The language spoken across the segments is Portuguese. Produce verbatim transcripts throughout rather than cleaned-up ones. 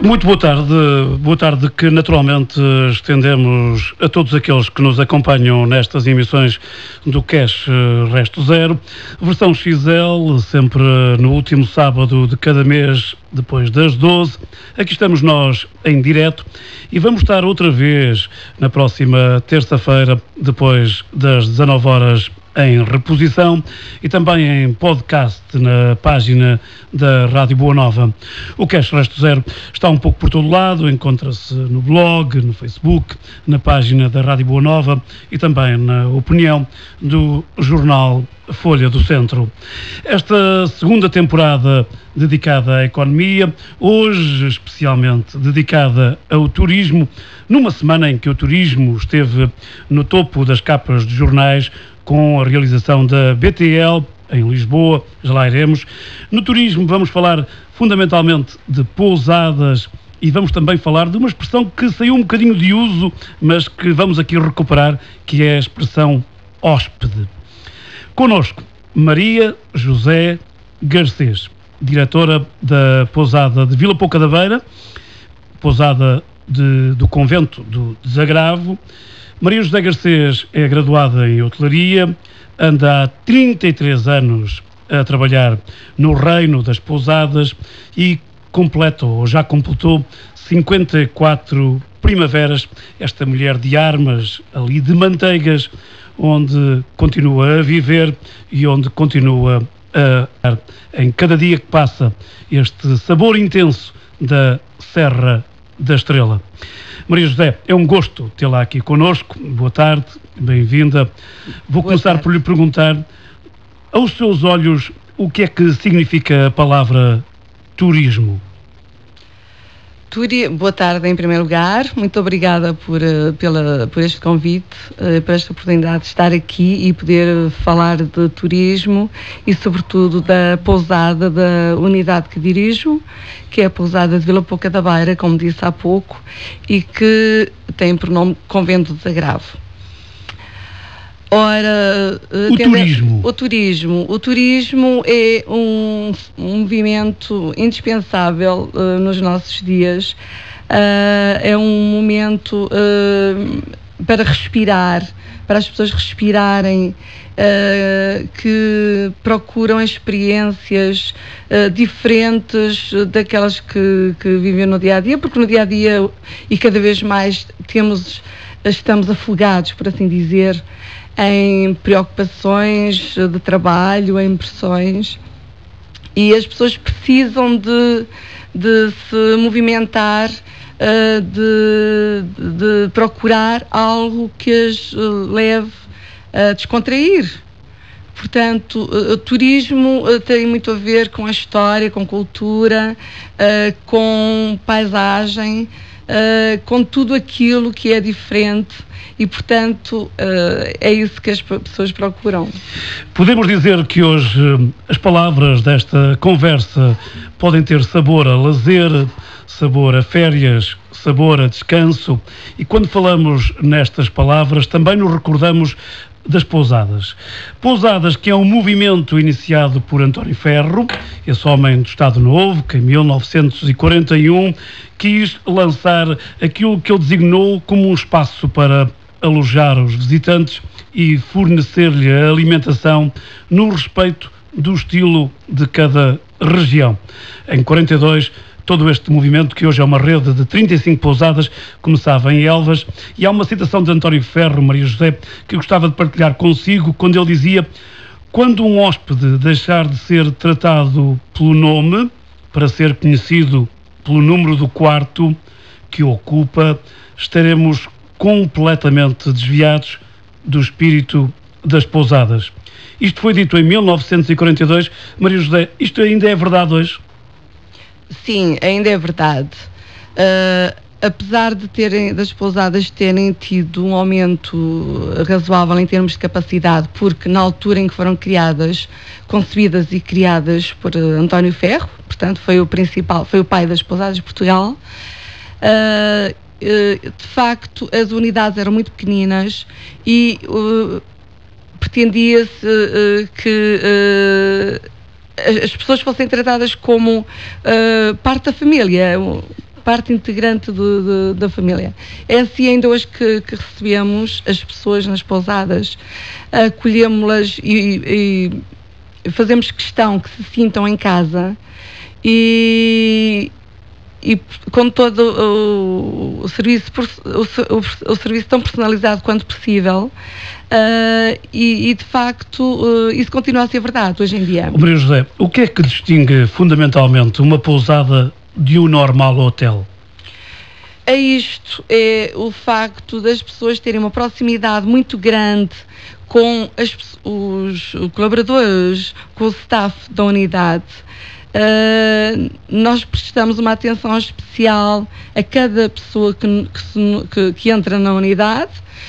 Muito boa tarde, boa tarde que naturalmente estendemos a todos aqueles que nos acompanham nestas emissões do Cash Resto Zero, versão X L, sempre no último sábado de cada mês, depois das doze. Aqui estamos nós em direto e vamos estar outra vez na próxima terça-feira, depois das dezanove horas, em reposição e também em podcast na página da Rádio Boa Nova. O Cash Resto Zero está um pouco por todo lado, encontra-se no blog, no Facebook, na página da Rádio Boa Nova e também na opinião do jornal Folha do Centro. Esta segunda temporada dedicada à economia, hoje especialmente dedicada ao turismo, numa semana em que o turismo esteve no topo das capas de jornais, com a realização da B T L em Lisboa, já lá iremos. No turismo vamos falar fundamentalmente de pousadas e vamos também falar de uma expressão que saiu um bocadinho de uso, mas que vamos aqui recuperar, que é a expressão hóspede. Connosco, Maria José Garcês, diretora da pousada de Vila Pouca da Beira, pousada de, do convento do Desagravo. Maria José Garcês é graduada em hotelaria, anda há trinta e três anos a trabalhar no reino das pousadas e completa, ou já completou, cinquenta e quatro primaveras, esta mulher de armas ali de manteigas, onde continua a viver e onde continua a, em cada dia que passa, este sabor intenso da Serra da Estrela. Maria José, é um gosto tê-la aqui connosco. Boa tarde, bem-vinda. Vou Boa começar tarde. por lhe perguntar, aos seus olhos, o que é que significa a palavra turismo? Turi... Boa tarde, em primeiro lugar. Muito obrigada por, uh, pela, por este convite, uh, por esta oportunidade de estar aqui e poder falar de turismo e, sobretudo, da pousada da unidade que dirijo, que é a pousada de Vila Pouca da Beira, como disse há pouco, e que tem por nome Convento de Desagravo. Ora, o turismo. O turismo. O turismo é um, um movimento indispensável uh, nos nossos dias. Uh, é um momento uh, para respirar, para as pessoas respirarem, uh, que procuram experiências uh, diferentes daquelas que, que vivem no dia-a-dia, porque no dia-a-dia e cada vez mais temos, estamos afogados, por assim dizer, em preocupações de trabalho, em pressões, e as pessoas precisam de, de se movimentar, uh, de, de procurar algo que as uh, leve a descontrair. Portanto, o turismo uh, tem muito a ver com a história, com cultura, uh, com paisagem, uh, com tudo aquilo que é diferente. E, portanto, uh, é isso que as pessoas procuram. Podemos dizer que hoje as palavras desta conversa podem ter sabor a lazer, sabor a férias, sabor a descanso. E quando falamos nestas palavras, também nos recordamos das pousadas. Pousadas, que é um movimento iniciado por António Ferro, esse homem do Estado Novo, que em mil novecentos e quarenta e um quis lançar aquilo que ele designou como um espaço para alojar os visitantes e fornecer-lhe a alimentação no respeito do estilo de cada região. Em quarenta e dois, todo este movimento, que hoje é uma rede de trinta e cinco pousadas, começava em Elvas, e há uma citação de António Ferro, Maria José, que eu gostava de partilhar consigo, quando ele dizia: quando um hóspede deixar de ser tratado pelo nome, para ser conhecido pelo número do quarto que ocupa, estaremos completamente desviados do espírito das pousadas. Isto foi dito em mil novecentos e quarenta e dois. Maria José, isto ainda é verdade hoje? Sim, ainda é verdade. Uh, apesar de terem, das pousadas terem tido um aumento razoável em termos de capacidade, porque na altura em que foram criadas, concebidas e criadas por uh, António Ferro, portanto foi o principal, foi o pai das pousadas de Portugal, uh, uh, de facto as unidades eram muito pequeninas e uh, pretendia-se uh, que uh, as pessoas fossem tratadas como uh, parte da família, parte integrante de, de, da família. É assim ainda hoje que, que recebemos as pessoas nas pousadas, acolhemos-las e, e fazemos questão que se sintam em casa e, e com todo o, o, serviço, o, o, o serviço tão personalizado quanto possível. Uh, e, e de facto uh, isso continua a ser verdade hoje em dia. Maria José, o que é que distingue fundamentalmente uma pousada de um normal hotel? É isto, é o facto das pessoas terem uma proximidade muito grande com as, os colaboradores, com o staff da unidade. Uh, nós prestamos uma atenção especial a cada pessoa que, que, se, que, que entra na unidade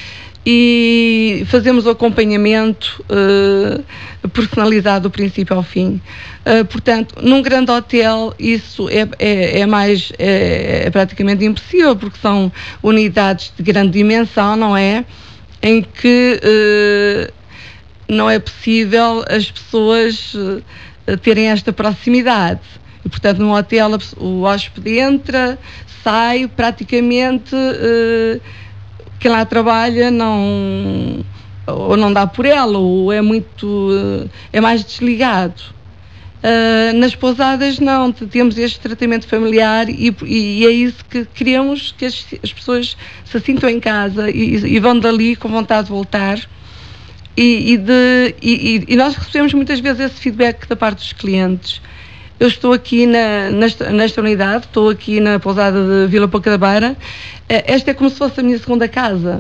e fazemos o acompanhamento uh, personalizado do princípio ao fim. Uh, portanto, num grande hotel isso é, é, é mais é, é praticamente impossível, porque são unidades de grande dimensão, não é? Em que uh, não é possível as pessoas uh, terem esta proximidade. E, portanto, num hotel o hóspede entra, sai, praticamente uh, quem lá trabalha não, ou não dá por ela, ou é muito, é mais desligado. Uh, nas pousadas não, temos este tratamento familiar e, e, e é isso que queremos, que as, as pessoas se sintam em casa e, e vão dali com vontade de voltar. E, e, de, e, e nós recebemos muitas vezes esse feedback da parte dos clientes. Eu estou aqui na, nesta, nesta unidade, estou aqui na pousada de Vila Pouca da Beira. Esta é como se fosse a minha segunda casa.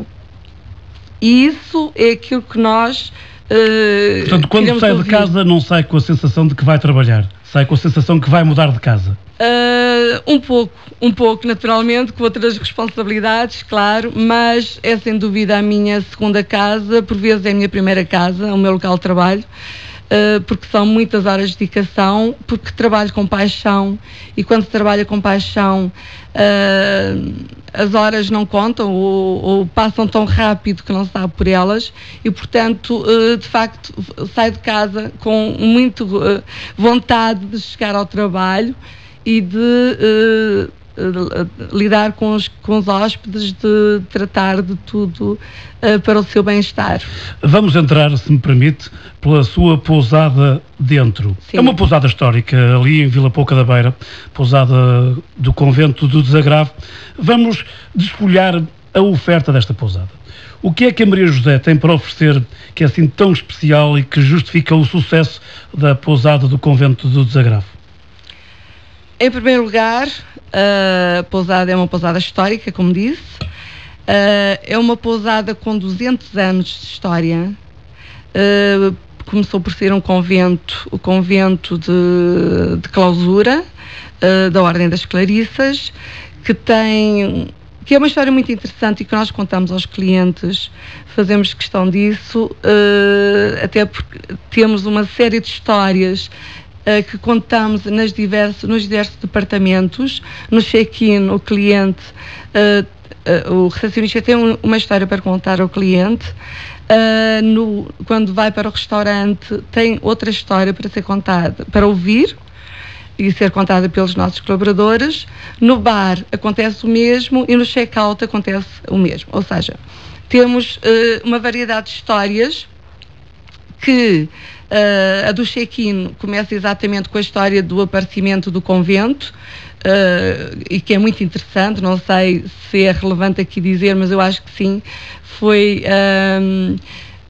E isso é aquilo que nós... Uh, Portanto, quando sai ouvir. de casa, não sai com a sensação de que vai trabalhar. Sai com a sensação que vai mudar de casa. Uh, um pouco, um pouco, naturalmente, com outras responsabilidades, claro, mas é sem dúvida a minha segunda casa, por vezes é a minha primeira casa, o meu local de trabalho. Uh, porque são muitas horas de dedicação, porque trabalho com paixão e quando se trabalha com paixão uh, as horas não contam ou, ou passam tão rápido que não se sabe por elas e portanto uh, de facto saio de casa com muito uh, vontade de chegar ao trabalho e de uh, uh, lidar com os, com os hóspedes, de tratar de tudo uh, para o seu bem-estar. Vamos entrar, se me permite, pela sua pousada dentro. Sim. É uma pousada histórica, ali em Vila Pouca da Beira, pousada do Convento do Desagravo. Vamos desfolhar a oferta desta pousada. O que é que a Maria José tem para oferecer que é assim tão especial e que justifica o sucesso da pousada do Convento do Desagravo? Em primeiro lugar, a pousada é uma pousada histórica, como disse. É uma pousada com duzentos anos de história. Começou por ser um convento, o convento de, de clausura da Ordem das Clarissas, que tem... que é uma história muito interessante e que nós contamos aos clientes, fazemos questão disso, uh, até porque temos uma série de histórias uh, que contamos nas diversos, nos diversos departamentos. No check-in, o cliente, uh, uh, o recepcionista tem um, uma história para contar ao cliente. Uh, no, quando vai para o restaurante, tem outra história para ser contada, para ouvir e ser contada pelos nossos colaboradores. No bar acontece o mesmo e no check-out acontece o mesmo. Ou seja, temos uh, uma variedade de histórias que uh, a do check-in começa exatamente com a história do aparecimento do convento uh, e que é muito interessante. Não sei se é relevante aqui dizer, mas eu acho que sim. Foi uh, uh,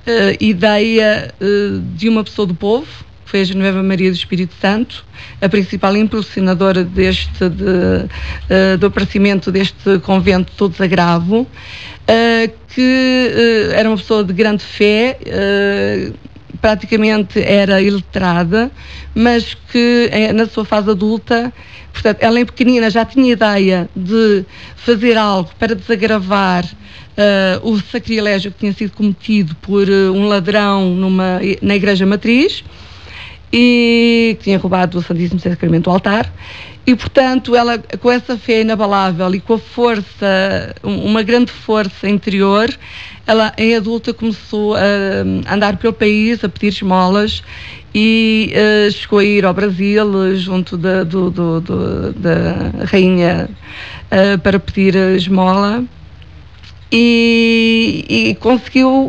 ideia uh, de uma pessoa do povo, que foi a Genoveva Maria do Espírito Santo, a principal impulsionadora deste, de, uh, do aparecimento deste convento do Desagravo, uh, que uh, era uma pessoa de grande fé, uh, praticamente era iletrada, mas que uh, na sua fase adulta, portanto, ela em pequenina já tinha ideia de fazer algo para desagravar uh, o sacrilégio que tinha sido cometido por uh, um ladrão numa, na Igreja Matriz, e que tinha roubado o Santíssimo Sacramento do altar, E, portanto, ela, com essa fé inabalável e com a força, uma grande força interior, ela, em adulta, começou a andar pelo país, a pedir esmolas, e uh, chegou a ir ao Brasil, junto da, do, do, do, da rainha, uh, para pedir esmola, e, e conseguiu uh,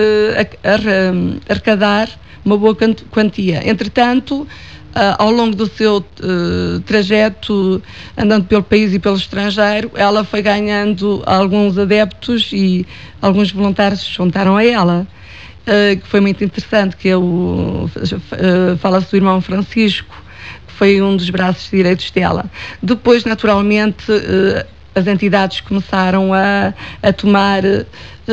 uh, arrecadar uma boa quantia. Entretanto, Uh, ao longo do seu uh, trajeto, andando pelo país e pelo estrangeiro, ela foi ganhando alguns adeptos e alguns voluntários se juntaram a ela, uh, que foi muito interessante, que eu, uh, fala-se do irmão Francisco, que foi um dos braços direitos dela. Depois, naturalmente, uh, as entidades começaram a, a tomar uh,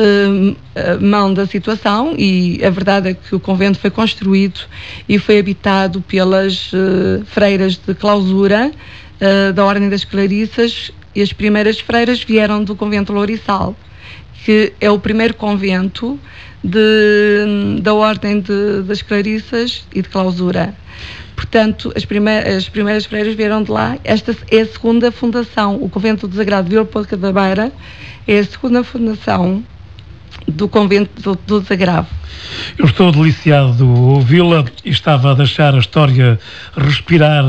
a mão da situação, e a verdade é que o convento foi construído e foi habitado pelas uh, freiras de clausura uh, da Ordem das Clarissas, e as primeiras freiras vieram do convento Lourissal, que é o primeiro convento de, da Ordem de, das Clarissas e de clausura. Portanto, as primeiras, as primeiras freiras vieram de lá. Esta é a segunda fundação. O Convento do Desagrado de Vila Pouca da Beira é a segunda fundação do Convento do, do Desagravo. Eu estou deliciado de ouvi-la e estava a deixar a história respirar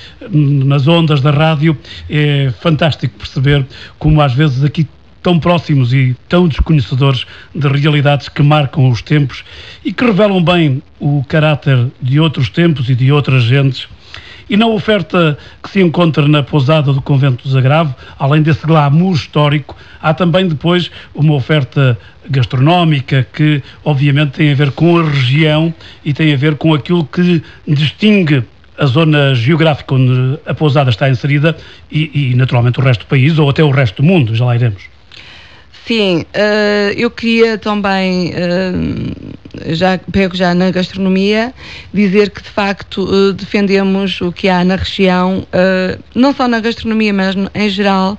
nas ondas da rádio. É fantástico perceber como às vezes aqui tão próximos e tão desconhecedores de realidades que marcam os tempos e que revelam bem o caráter de outros tempos e de outras gentes. E na oferta que se encontra na pousada do Convento do Desagravo, além desse glamour histórico, há também depois uma oferta gastronómica que obviamente tem a ver com a região e tem a ver com aquilo que distingue a zona geográfica onde a pousada está inserida e, e naturalmente o resto do país ou até o resto do mundo, já lá iremos. Sim, uh, eu queria também, uh, já pego já na gastronomia, dizer que de facto uh, defendemos o que há na região, uh, não só na gastronomia, mas em geral,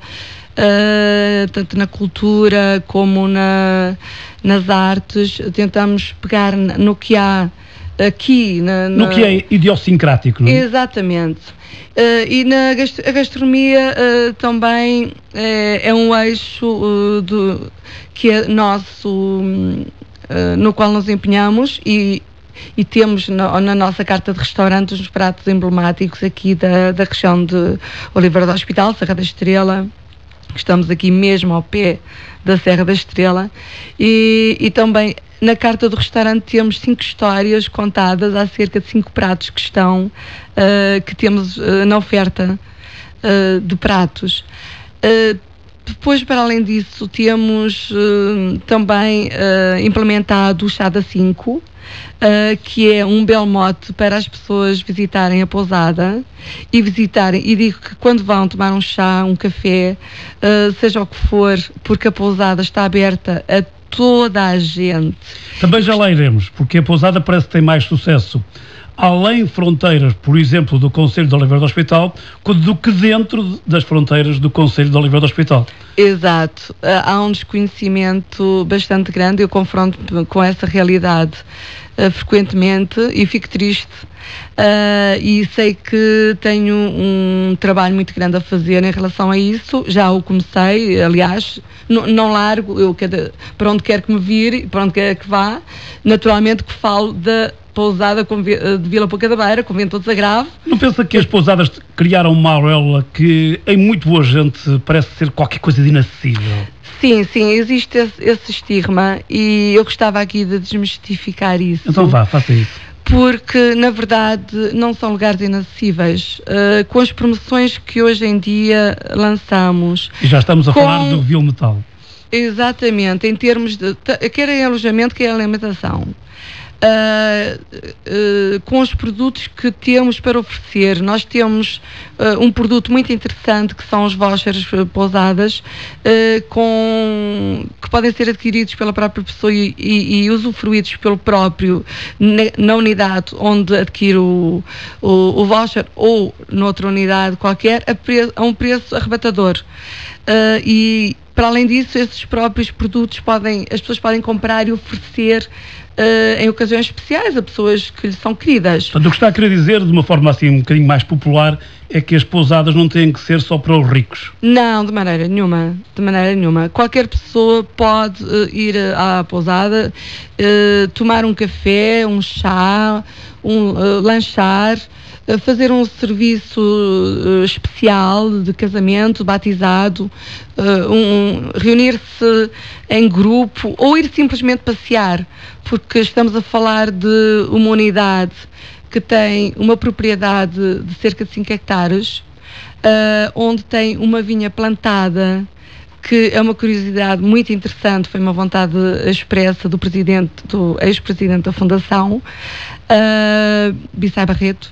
uh, tanto na cultura como na, nas artes. Tentamos pegar no que há aqui. Na, na... No que é idiosincrático, não é? Exatamente. Uh, e na gast a gastronomia uh, também uh, é um eixo uh, do, que é nosso, uh, no qual nos empenhamos, e, e temos no, na nossa carta de restaurantes os pratos emblemáticos aqui da, da região de Oliveira do Hospital, Serra da Estrela, que estamos aqui mesmo ao pé da Serra da Estrela, e, e também na carta do restaurante temos cinco histórias contadas acerca de cinco pratos que estão, uh, que temos uh, na oferta uh, de pratos. Uh, depois, para além disso, temos uh, também uh, implementado o chá da cinco, uh, que é um belo mote para as pessoas visitarem a pousada e visitarem, e digo que quando vão tomar um chá, um café, uh, seja o que for, porque a pousada está aberta a toda a gente. Também já lá iremos, porque a pousada parece que tem mais sucesso além fronteiras, por exemplo, do Concelho de Oliveira do Hospital, do que dentro das fronteiras do Concelho de Oliveira do Hospital. Exato. Há um desconhecimento bastante grande. Eu confronto com essa realidade uh, frequentemente e fico triste. Uh, e sei que tenho um trabalho muito grande a fazer em relação a isso. Já o comecei, aliás, não largo, eu cada, para onde quer que me vire, para onde quer que vá, naturalmente que falo da pousada de Vila Pouca da Beira, Convento do Desagravo. Não pensa que as pousadas criaram uma auréola que em muito boa gente parece ser qualquer coisa de inacessível? Sim, sim, existe esse, esse estigma, e eu gostava aqui de desmistificar isso. Então vá, faça isso. Porque, na verdade, não são lugares inacessíveis. Uh, com as promoções que hoje em dia lançamos... E já estamos a com... falar do Vil Metal. Exatamente, em termos de... quer em alojamento, quer em alimentação. Uh, uh, com os produtos que temos para oferecer. Nós temos uh, um produto muito interessante, que são os vouchers uh, pousadas, uh, com, que podem ser adquiridos pela própria pessoa e, e, e usufruídos pelo próprio ne, na unidade onde adquire o, o, o voucher, ou noutra unidade qualquer, a, pre, a um preço arrebatador. Uh, e para além disso, esses próprios produtos podem, as pessoas podem comprar e oferecer uh, em ocasiões especiais, a pessoas que lhe são queridas. Portanto, o que está a querer dizer, de uma forma assim um bocadinho mais popular, é que as pousadas não têm que ser só para os ricos. Não, de maneira nenhuma, de maneira nenhuma. Qualquer pessoa pode uh, ir à pousada, uh, tomar um café, um chá, um, uh, lanchar, uh, fazer um serviço uh, especial de casamento, batizado, uh, um, reunir-se em grupo ou ir simplesmente passear, porque estamos a falar de uma unidade que tem uma propriedade de cerca de cinco hectares, uh, onde tem uma vinha plantada, que é uma curiosidade muito interessante, foi uma vontade expressa do presidente, do ex-presidente da Fundação, uh, Bissai Barreto,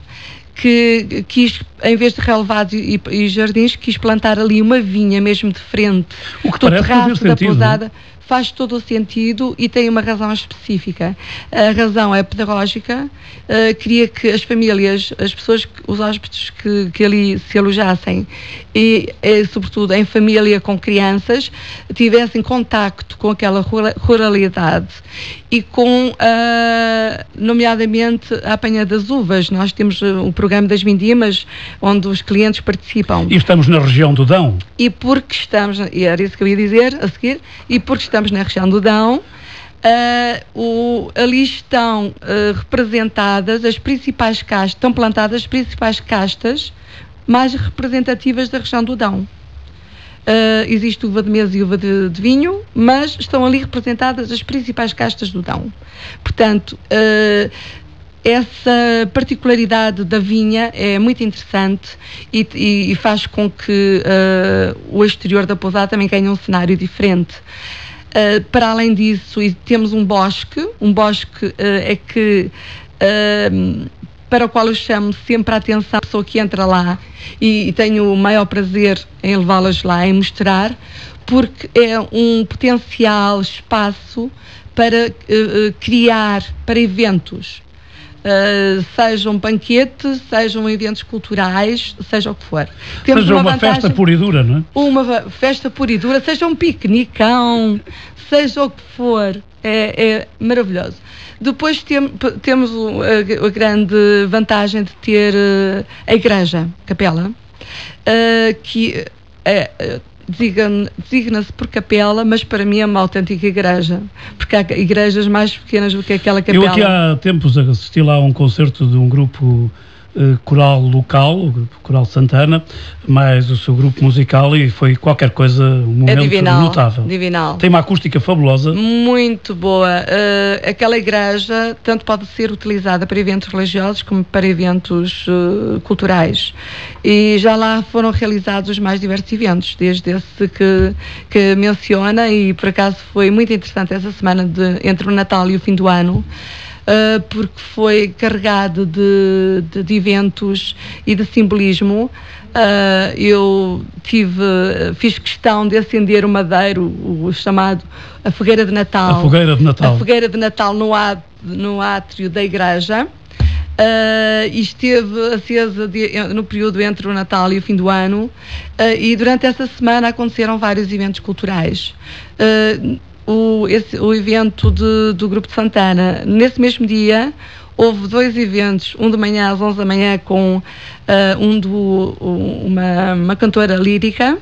que quis, em vez de relevados e, e jardins, quis plantar ali uma vinha mesmo de frente. O que parece fazer sentido, da pousada. Faz todo o sentido e tem uma razão específica. A razão é pedagógica. Uh, queria que as famílias, as pessoas, os hóspedes que, que ali se alojassem, e, e sobretudo em família com crianças, tivessem contacto com aquela ruralidade e com, uh, nomeadamente, a apanha das uvas. Nós temos uh, o programa das vindimas, onde os clientes participam. E estamos na região do Dão. E porque estamos, e era isso que eu ia dizer a seguir, e porque estamos na região do Dão, uh, o, ali estão uh, representadas as principais castas, estão plantadas as principais castas mais representativas da região do Dão. Uh, existe uva de mesa e uva de, de vinho, mas estão ali representadas as principais castas do Dão. Portanto, uh, essa particularidade da vinha é muito interessante e, e, e faz com que uh, o exterior da pousada também ganhe um cenário diferente. Uh, para além disso, temos um bosque, um bosque uh, é que... Uh, para o qual eu chamo sempre a atenção a pessoa que entra lá e, e tenho o maior prazer em levá-las lá, em mostrar, porque é um potencial espaço para uh, criar, para eventos, uh, sejam banquetes, sejam eventos culturais, seja o que for. Temos seja uma, uma vantagem, festa pura e dura, não é? Uma festa pura e dura, seja um piquenicão, seja o que for, é, é maravilhoso. Depois tem, temos a, a grande vantagem de ter uh, a igreja, a capela, uh, que é, designa-se por capela, mas para mim é uma autêntica igreja, porque há igrejas mais pequenas do que aquela capela. Eu aqui há tempos assisti lá a um concerto de um grupo Uh, coral local, o Coral Santana, mais o seu grupo musical, e foi qualquer coisa, um momento é divinal, notável. Divinal. Tem uma acústica fabulosa. Muito boa. Uh, aquela igreja tanto pode ser utilizada para eventos religiosos como para eventos uh, culturais. E já lá foram realizados os mais diversos eventos, desde esse que, que menciona, e por acaso foi muito interessante essa semana de, entre o Natal e o fim do ano. Uh, porque foi carregado de, de, de eventos e de simbolismo. Uh, eu tive, fiz questão de acender o madeiro, o, o chamado a fogueira de Natal. A fogueira de Natal. A fogueira de Natal no, á, no átrio da igreja. Uh, e esteve acesa de, no período entre o Natal e o fim do ano. Uh, e durante essa semana aconteceram vários eventos culturais. Uh, O, esse, o evento de, do Grupo de Santana, nesse mesmo dia houve dois eventos, um de manhã às onze da manhã com uh, um do, uma, uma cantora lírica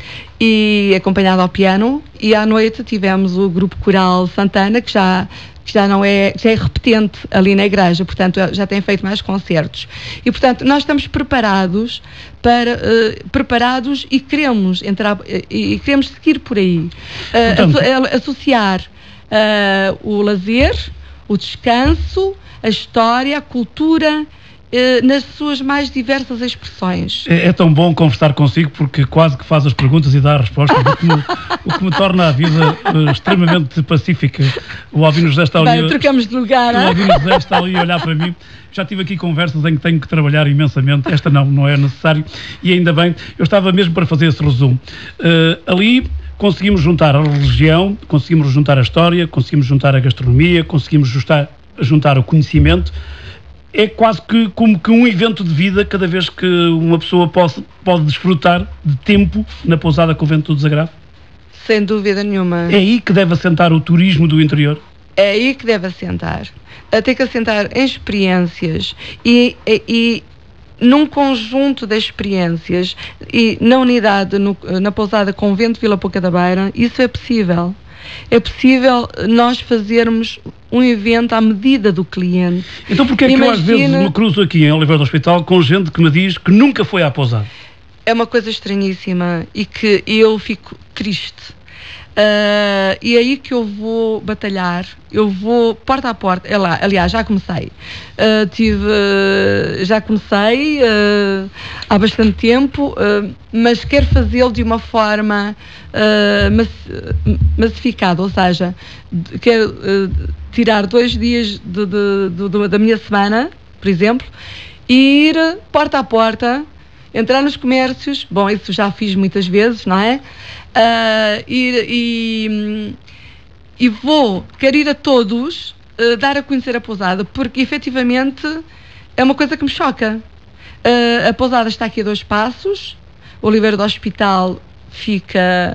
e acompanhada ao piano, e à noite tivemos o Grupo Coral Santana, que já que já não é, já é repetente ali na igreja, portanto já tem feito mais concertos. E portanto nós estamos preparados para uh, preparados e queremos entrar e, e queremos seguir por aí, uh, asso associar uh, o lazer, o descanso, a história, a cultura, Uh, nas suas mais diversas expressões. É, é tão bom conversar consigo, porque quase que faz as perguntas e dá as respostas, o que me, o que me torna a vida uh, extremamente pacífica. O Albino José está ali. Bem, trocamos de lugar. O Albino José está ali a olhar para mim. Já tive aqui conversas em que tenho que trabalhar imensamente. Esta não, não é necessário. E ainda bem, eu estava mesmo para fazer esse resumo. Uh, ali conseguimos juntar a religião, conseguimos juntar a história, conseguimos juntar a gastronomia, conseguimos juntar, juntar o conhecimento. É quase que como que um evento de vida, cada vez que uma pessoa pode, pode desfrutar de tempo na pousada Convento do Desagravo. Sem dúvida nenhuma. É aí que deve assentar o turismo do interior? É aí que deve assentar. Tem que assentar em experiências e, e, e num conjunto de experiências e na unidade, no, na pousada Convento Vila Pouca da Beira, isso é possível. É possível nós fazermos um evento à medida do cliente. Então porquê é que Imagina... eu às vezes me cruzo aqui em Oliveira do Hospital com gente que me diz que nunca foi à pousada? É uma coisa estranhíssima e que eu fico triste. Uh, e é aí que eu vou batalhar, eu vou porta a porta, é lá, aliás, já comecei, uh, tive, uh, já comecei uh, há bastante tempo, uh, mas quero fazê-lo de uma forma uh, mass, massificada, ou seja, quero uh, tirar dois dias de, de, de, de, da minha semana, por exemplo, e ir porta a porta, entrar nos comércios, bom, isso já fiz muitas vezes, não é? Uh, e, e, e vou, quero ir a todos uh, dar a conhecer a pousada, porque efetivamente é uma coisa que me choca. Uh, a pousada está aqui a dois passos, o Oliveira do Hospital fica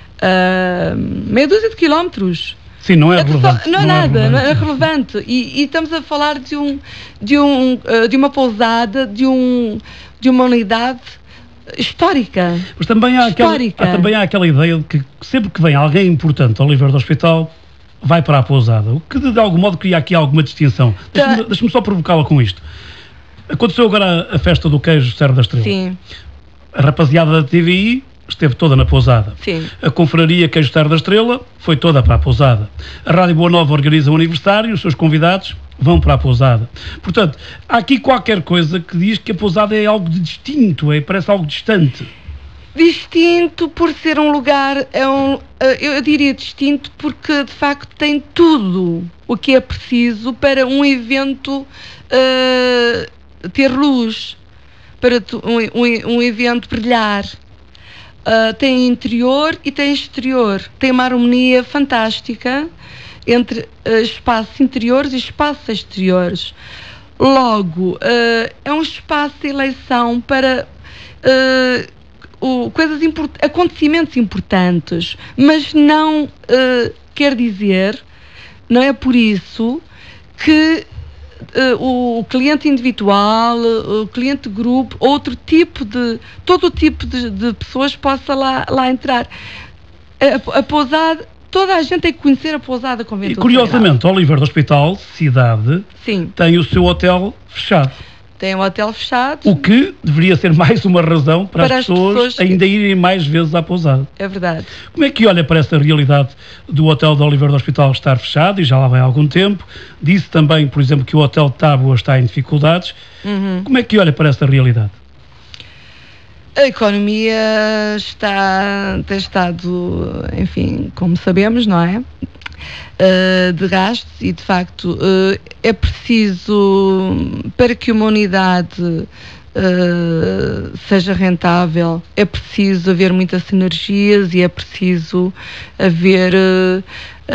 uh, meia dúzia de quilómetros. Sim, não é, é relevante. Só, não, é não nada, é relevante. Não é relevante. E, e estamos a falar de, um, de, um, uh, de uma pousada, de, um, de uma unidade histórica. Mas também há, aquela, há, também há aquela ideia de que sempre que vem alguém importante ao Oliveira do Hospital, vai para a pousada. O que de, de algum modo cria aqui alguma distinção. Deixa-me tá. deixa-me só provocá-la com isto. Aconteceu agora a, a festa do queijo Serra da Estrela. Sim. A rapaziada da T V I esteve toda na pousada. Sim. A confraria Queijo Serra da Estrela foi toda para a pousada. A Rádio Boa Nova organiza um aniversário, os seus convidados vão para a pousada. Portanto, há aqui qualquer coisa que diz que a pousada é algo de distinto, é, parece algo distante. Distinto por ser um lugar, é um, eu diria distinto porque de facto tem tudo o que é preciso para um evento uh, ter luz, para tu, um, um, um evento brilhar. Uh, tem interior e tem exterior, tem uma harmonia fantástica entre uh, espaços interiores e espaços exteriores. Logo, uh, é um espaço de eleição para uh, o, coisas import- acontecimentos importantes, mas não uh, quer dizer, não é por isso que uh, o, o cliente individual, uh, o cliente grupo, outro tipo de, todo o tipo de, de pessoas possa lá, lá entrar. A, a pousada, toda a gente tem que conhecer a pousada Convento. E curiosamente, Oliveira do Hospital, cidade, Sim. tem o seu hotel fechado. Tem um hotel fechado. O que deveria ser mais uma razão para, para as, pessoas as pessoas ainda irem mais vezes à pousada. É verdade. Como é que olha para essa realidade do hotel de Oliveira do Hospital estar fechado, e já lá vai há algum tempo? Disse também, por exemplo, que o hotel de Tábua está em dificuldades. Uhum. Como é que olha para essa realidade? A economia está, tem estado, enfim, como sabemos, não é? Uh, de gastos e, de facto, uh, é preciso, para que uma unidade uh, seja rentável, é preciso haver muitas sinergias e é preciso haver, uh,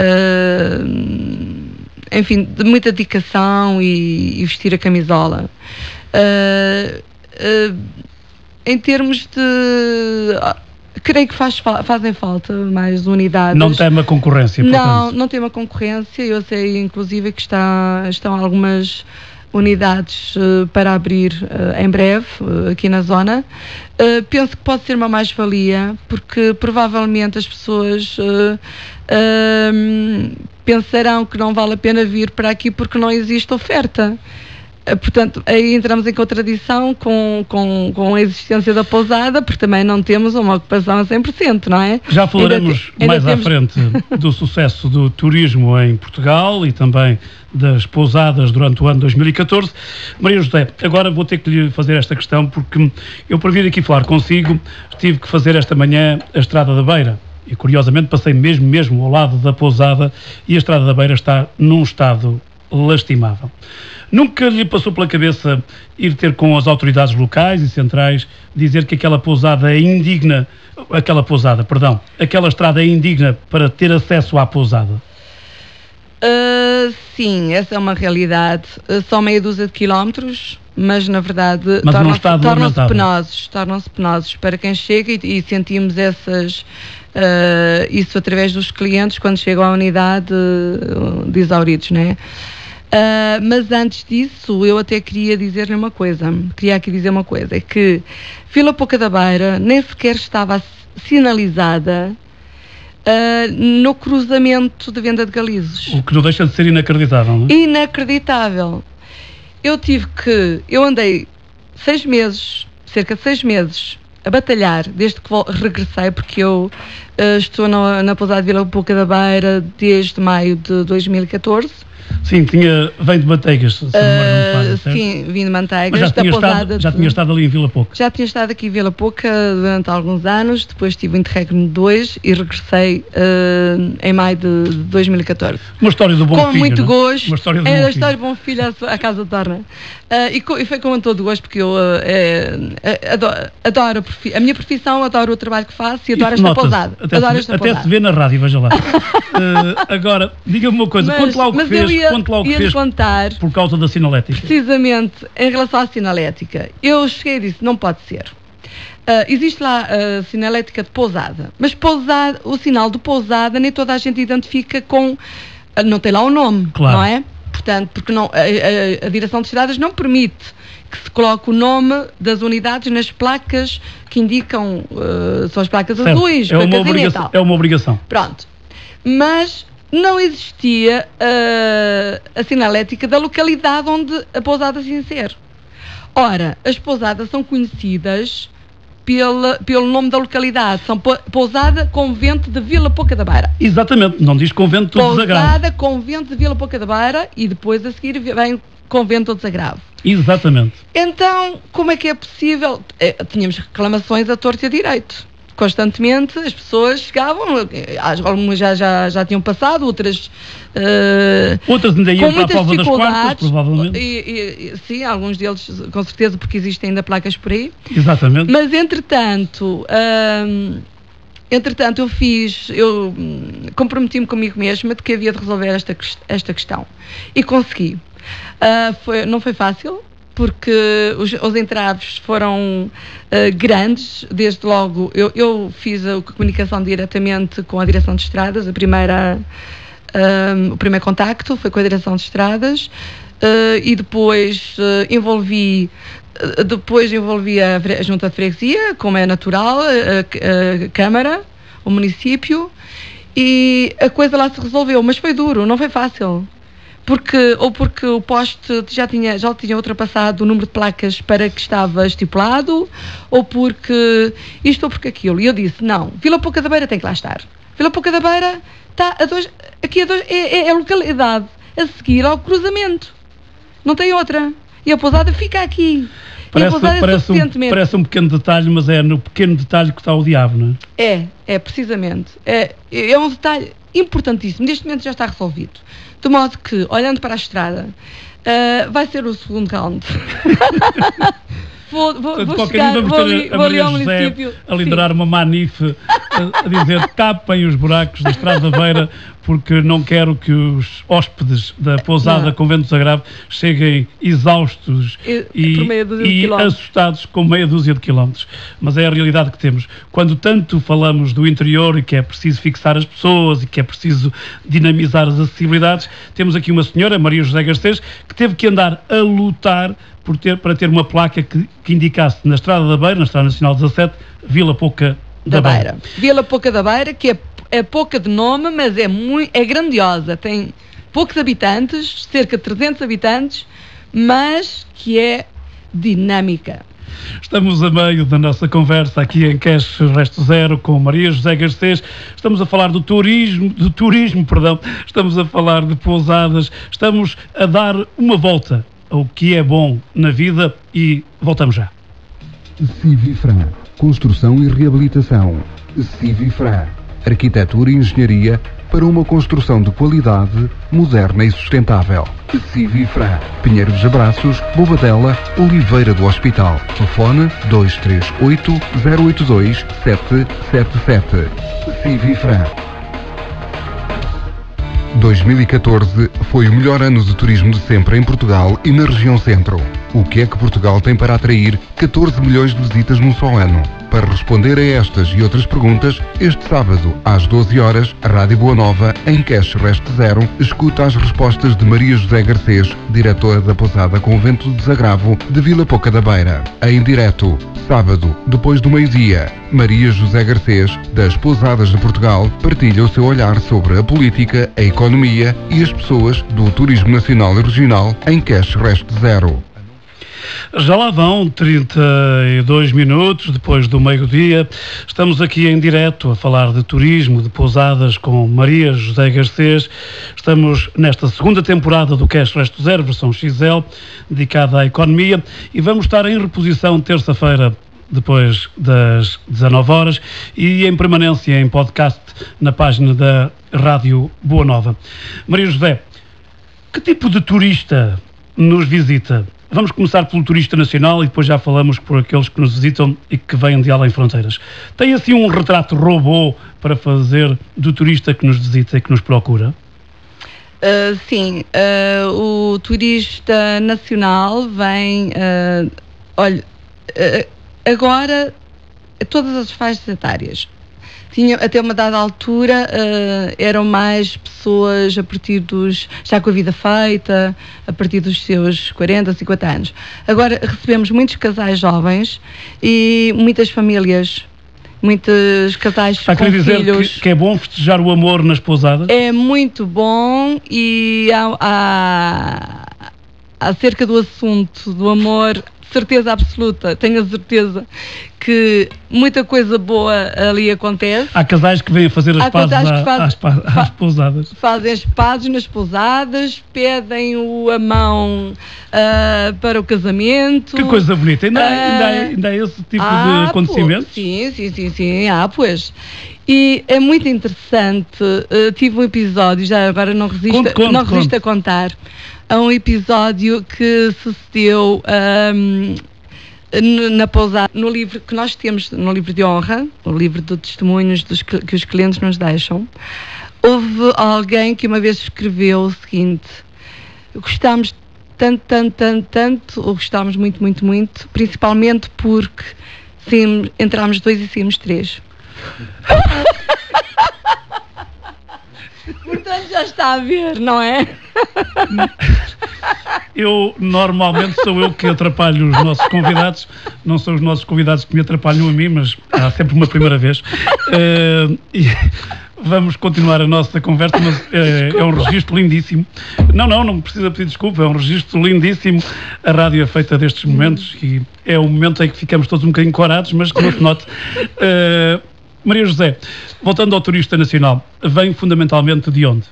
uh, enfim, de muita dedicação e, e vestir a camisola. Uh, uh, em termos de... Creio que faz, fazem falta mais unidades. Não tem uma concorrência, portanto. Não, não tem uma concorrência. Eu sei, inclusive, que está, estão algumas unidades uh, para abrir uh, em breve, uh, aqui na zona. Uh, penso que pode ser uma mais-valia, porque provavelmente as pessoas uh, uh, pensarão que não vale a pena vir para aqui porque não existe oferta. Portanto, aí entramos em contradição com, com, com a existência da pousada, porque também não temos uma ocupação a cem por cento, não é? Já falaremos ainda, ainda mais temos... à frente do sucesso do turismo em Portugal e também das pousadas durante o ano dois mil e catorze. Maria José, agora vou ter que lhe fazer esta questão, porque eu, para vir aqui falar consigo, tive que fazer esta manhã a Estrada da Beira. E, curiosamente, passei mesmo, mesmo ao lado da pousada e a Estrada da Beira está num estado lastimável. Nunca lhe passou pela cabeça ir ter com as autoridades locais e centrais, dizer que aquela pousada é indigna, aquela pousada, perdão, aquela estrada é indigna para ter acesso à pousada? Uh, sim, essa é uma realidade. Uh, são meia dúzia de quilómetros mas na verdade mas tornam-se, tornam-se penosos, tornam-se penosos para quem chega e, e sentimos essas, uh, isso através dos clientes quando chegam à unidade uh, de exauridos, não é? Uh, mas antes disso, eu até queria dizer-lhe uma coisa, queria aqui dizer uma coisa, é que Vila Pouca da Beira nem sequer estava sinalizada uh, no cruzamento de venda de galizos. O que não deixa de ser inacreditável, não é? Inacreditável. Eu tive que, eu andei seis meses, cerca de seis meses, a batalhar, desde que regressei, porque eu uh, estou na, na pousada de Vila Pouca da Beira desde maio de dois mil e catorze. Sim, tinha, vem de Manteigas, se uh, não falha, certo? Sim, vim de Manteigas. Mas já, da tinha pousada estado, já de... tinha estado ali em Vila Pouca? Já tinha estado aqui em Vila Pouca durante alguns anos, depois tive o interregno dois e regressei uh, em maio de dois mil e catorze. Uma história do bom com filho, Com muito não? gosto. Uma história do é bom a filho. história do bom filho à, à casa torna. Uh, e, co, e foi com todo gosto, porque eu uh, é, adoro, adoro a, a minha profissão, adoro o trabalho que faço e adoro Isso esta pousada. Até, adoro se, esta até pousada. se vê na rádio, veja lá. uh, agora, diga-me uma coisa, mas, conte lá o que mas fez, eu ia, conte lá o que ia fez contar, por causa da sinalética. Precisamente em relação à sinalética. Eu cheguei e disse, não pode ser. Uh, existe lá a uh, sinalética de pousada, mas pousada, o sinal de pousada nem toda a gente identifica com, uh, não tem lá o nome, claro. Não é? Portanto, porque não, a, a, a Direção de Estradas não permite que se coloque o nome das unidades nas placas que indicam, uh, são as placas certo. azuis, é uma obrigação, e tal. É uma obrigação. Pronto. Mas não existia uh, a sinalética da localidade onde a pousada se insere. Ora, as pousadas são conhecidas pela, pelo nome da localidade. São Pousada Convento de Vila Pouca da Beira. Exatamente, não diz Convento do Desagravo. Pousada Convento de Vila Pouca da Beira e depois a seguir vem Convento do Desagravo. Exatamente. Então, como é que é possível? É, tínhamos reclamações a torto e a direito. Constantemente as pessoas chegavam, algumas já, já, já tinham passado, outras uh, outras ainda iam com para a prova das quartas, provavelmente. E, e, sim, alguns deles com certeza, porque existem ainda placas por aí. Exatamente. Mas entretanto, uh, entretanto eu fiz, eu comprometi-me comigo mesma de que havia de resolver esta, esta questão. E consegui. Uh, foi, não foi fácil, porque os, os entraves foram uh, grandes. Desde logo, eu, eu fiz a comunicação diretamente com a Direção de Estradas, a primeira, um, o primeiro contacto foi com a Direção de Estradas, uh, e depois uh, envolvi, uh, depois envolvi a, a Junta de Freguesia, como é natural, a, a Câmara, o município, e a coisa lá se resolveu, mas foi duro, não foi fácil. Porque, ou porque o poste já tinha, já tinha ultrapassado o número de placas para que estava estipulado, ou porque isto ou porque aquilo. E eu disse, não, Vila Pouca da Beira tem que lá estar. Vila Pouca da Beira está a dois, aqui a dois, é, é a localidade a seguir ao cruzamento. Não tem outra. E a pousada fica aqui. Parece, e a pousada parece, é suficientemente... um, parece um pequeno detalhe, mas é no pequeno detalhe que está o diabo, não é? É, é, precisamente. É, é um detalhe importantíssimo. Neste momento já está resolvido. De modo que, olhando para a estrada, uh, vai ser o segundo round. vou vou, Portanto, vou chegar, vou ali, vou ali ao município. A liderar uma manife a, a dizer tapem os buracos da Estrada da Beira, porque não quero que os hóspedes da pousada não. Convento do Desagravo cheguem exaustos e, e, e assustados com meia dúzia de quilómetros. Mas é a realidade que temos. Quando tanto falamos do interior e que é preciso fixar as pessoas e que é preciso dinamizar as acessibilidades, temos aqui uma senhora, Maria José Garcês, que teve que andar a lutar por ter, para ter uma placa que, que indicasse na Estrada da Beira, na Estrada Nacional dezassete, Vila Pouca da, da Beira. Beira. Vila Pouca da Beira, que é É pouca de nome, mas é, muito, é grandiosa. Tem poucos habitantes, cerca de trezentos habitantes, mas que é dinâmica. Estamos a meio da nossa conversa aqui em Cash Resto Zero com Maria José Garcês. Estamos a falar do turismo, do turismo, perdão. Estamos a falar de pousadas. Estamos a dar uma volta ao que é bom na vida e voltamos já. Civifran, construção e reabilitação. Civifran, arquitetura e engenharia para uma construção de qualidade, moderna e sustentável. Civifran, Pinheiro dos Abraços, Bobadela, Oliveira do Hospital. Telefone dois três oito, zero oito dois, sete sete sete. Civifran. dois mil e catorze foi o melhor ano de turismo de sempre em Portugal e na região centro. O que é que Portugal tem para atrair catorze milhões de visitas num só ano? Para responder a estas e outras perguntas, este sábado, às doze horas, a Rádio Boa Nova, em Cash Reste Zero, escuta as respostas de Maria José Garcês, diretora da Pousada Convento de Desagravo de Vila Pouca da Beira. Em direto, sábado, depois do meio-dia, Maria José Garcês, das Pousadas de Portugal, partilha o seu olhar sobre a política, a economia e as pessoas do turismo nacional e regional em Cash Reste Zero. Já lá vão trinta e dois minutos depois do meio-dia. Estamos aqui em direto a falar de turismo, de pousadas com Maria José Garcês. Estamos nesta segunda temporada do Cash Reste Zero, versão X L, dedicada à economia, e vamos estar em reposição terça-feira, depois das dezanove horas, e em permanência em podcast na página da Rádio Boa Nova. Maria José, que tipo de turista nos visita? Vamos começar pelo turista nacional e depois já falamos por aqueles que nos visitam e que vêm de além fronteiras. Tem assim um retrato robô para fazer do turista que nos visita e que nos procura? Uh, sim, uh, o turista nacional vem, uh, olha, uh, agora todas as faixas etárias. Tinha, até uma dada altura, uh, eram mais pessoas a partir dos, já com a vida feita, a partir dos seus quarenta, cinquenta anos. Agora recebemos muitos casais jovens e muitas famílias, muitos casais Está com a dizer filhos. Que, que é bom festejar o amor nas pousadas? É muito bom, e há, há, acerca do assunto do amor, certeza absoluta, tenho a certeza que muita coisa boa ali acontece. Há casais que vêm fazer as Há pazes casais que faz- às, pa- às pousadas. Fazem as pazes nas pousadas, pedem o, a mão ah, para o casamento. Que coisa bonita. Ainda, há- Ah, ainda, há, ainda há esse tipo Ah, de acontecimentos? pô, sim, sim, sim, sim, há, pois. E é muito interessante. Uh, tive um episódio, já agora não resisto, Conte, conte, não resisto conte. a contar. Há um episódio que sucedeu ahm, n- na pousada, no livro que nós temos, no livro de honra, no livro de testemunhos dos, que, que os clientes nos deixam. Houve alguém que uma vez escreveu o seguinte: gostámos tanto, tanto, tanto, tanto, ou gostámos muito, muito, muito, principalmente porque saímos, entrámos dois e saímos três. Portanto, já está a ver, não é? Eu, normalmente, sou eu que atrapalho os nossos convidados. Não são os nossos convidados que me atrapalham a mim, mas há sempre uma primeira vez. Uh, e vamos continuar a nossa conversa, mas uh, é um registro lindíssimo. Não, não, não precisa pedir desculpa, é um registro lindíssimo. A rádio é feita destes momentos e é um momento em que ficamos todos um bocadinho corados, mas que não se note. Uh, Maria José, voltando ao turista nacional, vem fundamentalmente de onde?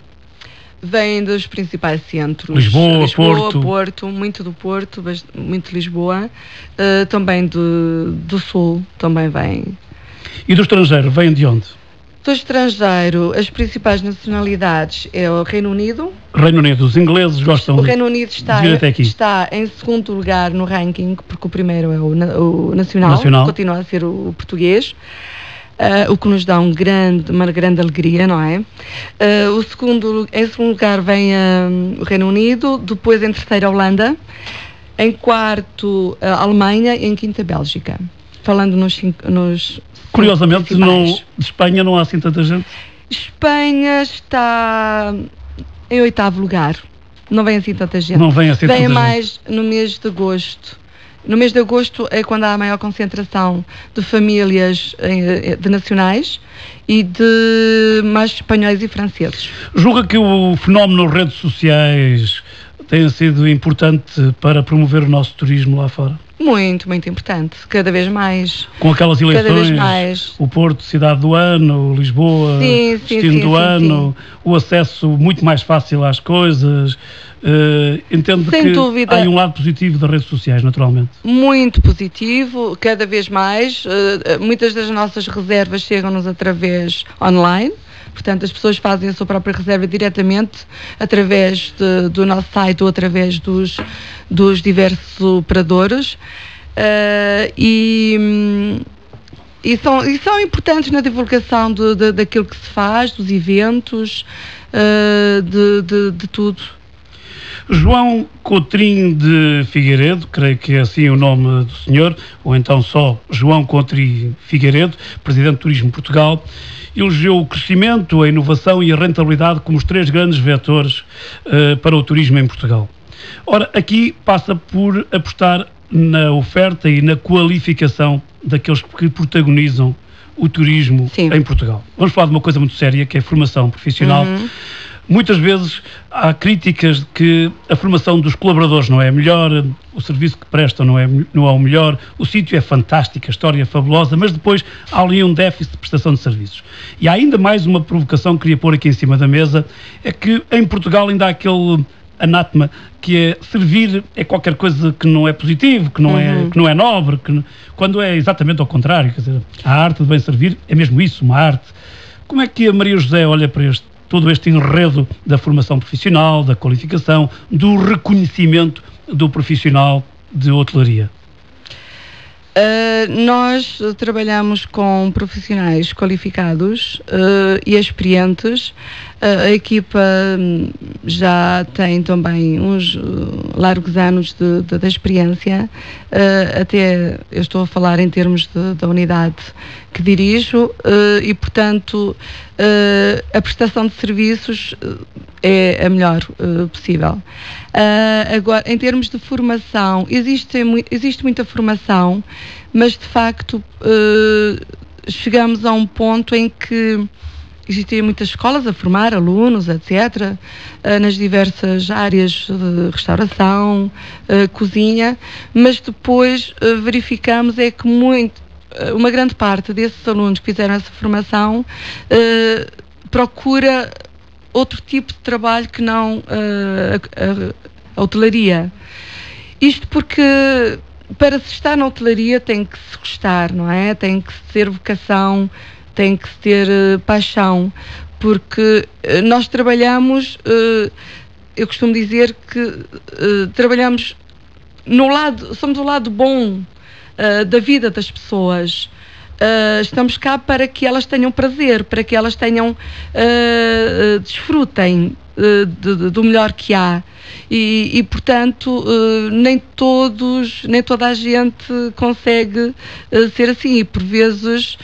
Vem dos principais centros. Lisboa, Lisboa Porto. Porto, muito do Porto, bast- muito de Lisboa. Uh, também do, do Sul, também vem. E do estrangeiro, vem de onde? Do estrangeiro, as principais nacionalidades é o Reino Unido. Reino Unido, os ingleses gostam O de Reino Unido está, vir até aqui. está em segundo lugar no ranking, porque o primeiro é o, na- o nacional, Nacional. continua a ser o, o português. Uh, o que nos dá um grande, uma grande alegria, não é? Uh, o segundo, em segundo lugar vem uh, o Reino Unido, depois em terceiro a Holanda, em quarto a Alemanha e em quinto a Bélgica. Falando nos cinco, nos Curiosamente, cinco não, principais. de Espanha não há assim tanta gente. Espanha está em oitavo lugar. Não vem assim tanta gente. Não vem assim Vem tanta mais no mês de agosto. No mês de agosto é quando há a maior concentração de famílias eh, de nacionais e de mais espanhóis e franceses. Julga que o fenómeno redes sociais tem sido importante para promover o nosso turismo lá fora? Muito, muito importante. Cada vez mais. Com aquelas Cada vez eleições, mais. o Porto, cidade do ano, Lisboa, Sim, sim, destino sim, do sim, ano, o acesso muito mais fácil às coisas. Uh, entendo Sem que dúvida. há um lado positivo das redes sociais, naturalmente. Muito positivo, cada vez mais. Uh, muitas das nossas reservas chegam-nos através online. Portanto, as pessoas fazem a sua própria reserva diretamente através de, do nosso site ou através dos, dos diversos operadores. Uh, e, hum, e, são, e são importantes na divulgação de, de, daquilo que se faz, dos eventos, uh, de, de, de tudo. João Cotrim de Figueiredo, creio que é assim o nome do senhor, ou então só João Cotrim Figueiredo, Presidente de Turismo Portugal, elogiou o crescimento, a inovação e a rentabilidade como os três grandes vetores uh, para o turismo em Portugal. Ora, aqui passa por apostar na oferta e na qualificação daqueles que protagonizam o turismo Sim. em Portugal. Vamos falar de uma coisa muito séria, que é a formação profissional. Uhum. Muitas vezes há críticas de que a formação dos colaboradores não é a melhor, o serviço que prestam não é, não é o melhor, o sítio é fantástico, a história é fabulosa, mas depois há ali um déficit de prestação de serviços. E há ainda mais uma provocação que queria pôr aqui em cima da mesa, é que em Portugal ainda há aquele anátema que é servir é qualquer coisa que não é positivo, que não, uhum. é, que não é nobre, que, quando é exatamente ao contrário, quer dizer, a arte de bem servir é mesmo isso, uma arte. Como é que a Maria José olha para este, todo este enredo da formação profissional, da qualificação, do reconhecimento do profissional de hotelaria? Uh, nós trabalhamos com profissionais qualificados uh, e experientes. Uh, a equipa já tem também uns uh, largos anos de, de, de experiência. Uh, até eu estou a falar em termos de, da unidade que dirijo uh, e, portanto, uh, a prestação de serviços é a melhor uh, possível. Uh, agora, em termos de formação, existe, existe muita formação, mas de facto uh, chegamos a um ponto em que existem muitas escolas a formar alunos, etcétera, uh, nas diversas áreas de restauração, uh, cozinha, mas depois uh, verificamos é que muito, uh, uma grande parte desses alunos que fizeram essa formação uh, procura outro tipo de trabalho que não uh, a, a, a hotelaria. Isto porque para se estar na hotelaria tem que se gostar, não é? Tem que ter vocação, tem que ter uh, paixão, porque uh, nós trabalhamos, uh, eu costumo dizer que uh, trabalhamos no lado, somos o lado bom uh, da vida das pessoas. Uh, estamos cá para que elas tenham prazer, para que elas tenham, uh, desfrutem uh, de, de, do melhor que há. E, e portanto, uh, nem todos, nem toda a gente consegue uh, ser assim. E por vezes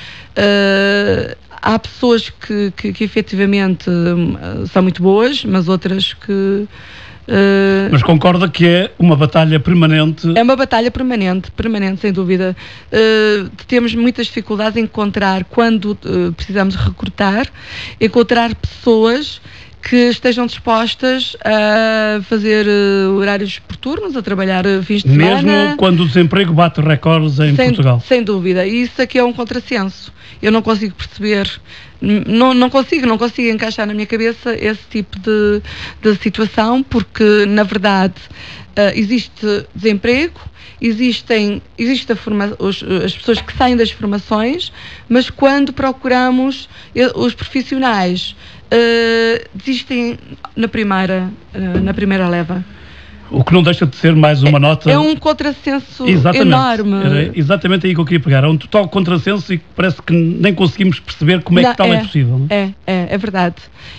uh, há pessoas que, que, que efetivamente uh, são muito boas, mas outras que... Uh, Mas concorda que é uma batalha permanente? É uma batalha permanente, permanente, sem dúvida. Uh, temos muitas dificuldades em encontrar, quando uh, precisamos recrutar, encontrar pessoas que estejam dispostas a fazer uh, horários por turnos, a trabalhar uh, fins de semana. Mesmo quando o desemprego bate recordes em sem, Portugal? Sem dúvida. E isso aqui é um contrassenso. Eu não consigo perceber, não, não consigo, não consigo encaixar na minha cabeça esse tipo de, de situação, porque, na verdade, uh, existe desemprego, existem, existe a forma, os, as pessoas que saem das formações, mas quando procuramos os profissionais, uh, desistem na primeira, uh, na primeira leva. O que não deixa de ser mais uma é, nota... É um contrassenso exatamente, enorme. Era exatamente aí que eu queria pegar. É um total contrassenso e parece que nem conseguimos perceber como é não, que tal é, é possível. Não? É, é, é verdade.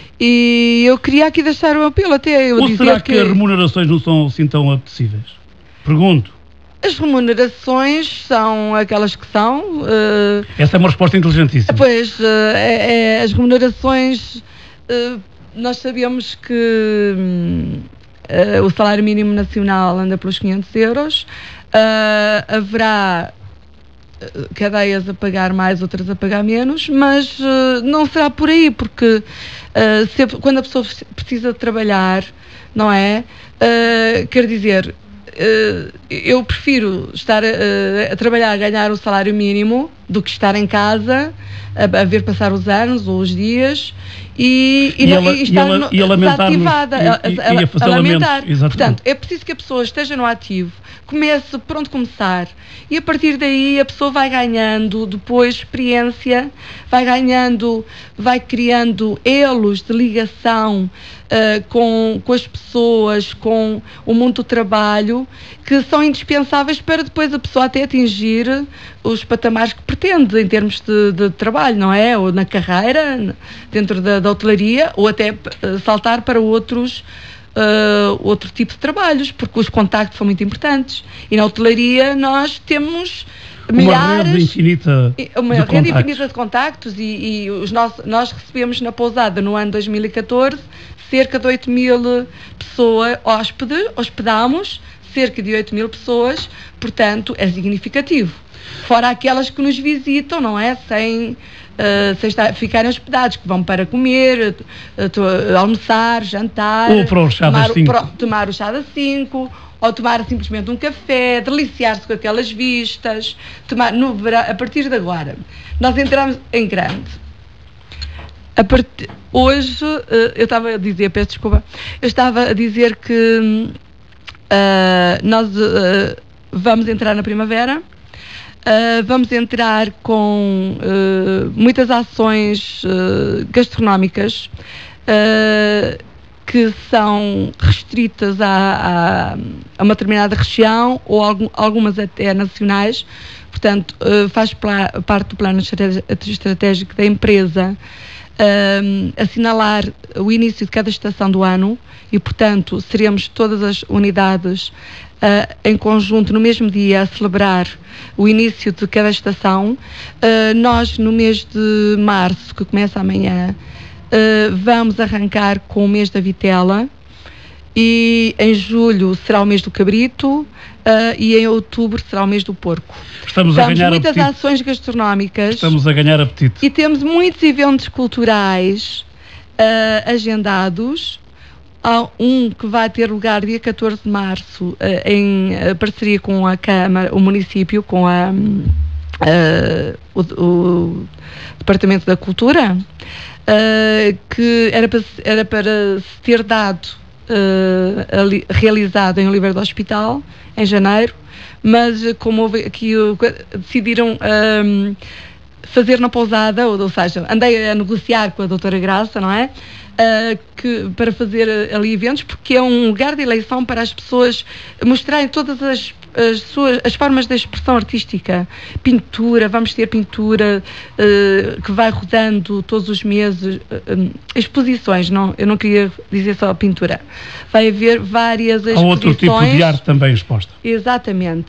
E eu queria aqui deixar um apelo até eu Ou dizer será que, que as remunerações não são assim tão apetecíveis? Pergunto. As remunerações são aquelas que são. Uh, Essa é uma resposta inteligentíssima. Pois, uh, é, é, as remunerações, uh, nós sabemos que um, uh, o salário mínimo nacional anda pelos quinhentos euros, uh, haverá cadeias a pagar mais, outras a pagar menos, mas uh, não será por aí, porque uh, se, quando a pessoa precisa de trabalhar, não é? Uh, quer dizer, Uh, eu prefiro estar uh, a trabalhar, a ganhar o salário mínimo, do que estar em casa a, a ver passar os anos ou os dias e, e, e, ela, e estar e, ela, e a desativada, e, a, e, a, e a, fazer a lamentar. Portanto, é preciso que a pessoa esteja no ativo, comece por onde começar e a partir daí a pessoa vai ganhando depois experiência, vai ganhando, vai criando elos de ligação Uh, com, com as pessoas, com o mundo do trabalho, que são indispensáveis para depois a pessoa até atingir os patamares que pretende em termos de, de trabalho, não é? Ou na carreira, dentro da, da hotelaria, ou até uh, saltar para outros uh, outro tipo de trabalhos, porque os contactos são muito importantes. E na hotelaria nós temos milhares... Uma rede infinita uma de rede contactos. infinita de contactos e, e os nossos, nós recebemos na pousada no ano dois mil e catorze cerca de oito mil pessoas hóspedes, hospedamos cerca de oito mil pessoas, portanto é significativo. Fora aquelas que nos visitam, não é? Sem, uh, sem estar, ficarem hospedados, que vão para comer, uh, uh, almoçar, jantar, ou para o chá tomar, das cinco. Para, tomar o chá das cinco, ou tomar simplesmente um café, deliciar-se com aquelas vistas, tomar no verão, a partir de agora. Nós entramos em grande. A part... Hoje, uh, eu estava a dizer, peço desculpa, eu estava a dizer que uh, nós uh, vamos entrar na primavera, uh, vamos entrar com uh, muitas ações uh, gastronómicas uh, que são restritas a, a, a uma determinada região ou algum, algumas até nacionais. Portanto, uh, faz pla- parte do plano estratégico da empresa Uh, assinalar o início de cada estação do ano e, portanto, seremos todas as unidades uh, em conjunto no mesmo dia a celebrar o início de cada estação. Uh, nós, no mês de março, que começa amanhã, uh, vamos arrancar com o mês da vitela e em julho será o mês do cabrito. Uh, e em outubro será o mês do porco. Estamos Temos a ganhar muitas apetite. ações gastronómicas. Estamos a ganhar apetite. E temos muitos eventos culturais uh, agendados. Há um que vai ter lugar dia catorze de março uh, em uh, parceria com a Câmara, o município, com a, uh, o, o Departamento da Cultura, uh, que era para, era para se ter dado Uh, ali, realizado em Oliveira do Hospital em janeiro, mas como houve aqui uh, decidiram um, fazer na pousada, ou, ou seja, andei a negociar com a doutora Graça, não é? Uh, que, para fazer ali eventos, porque é um lugar de eleição para as pessoas mostrarem todas as, as, suas, as formas de expressão artística. Pintura, vamos ter pintura uh, que vai rodando todos os meses, uh, exposições, não, eu não queria dizer só pintura. Vai haver várias exposições. Há outro tipo de arte também exposta. Exatamente.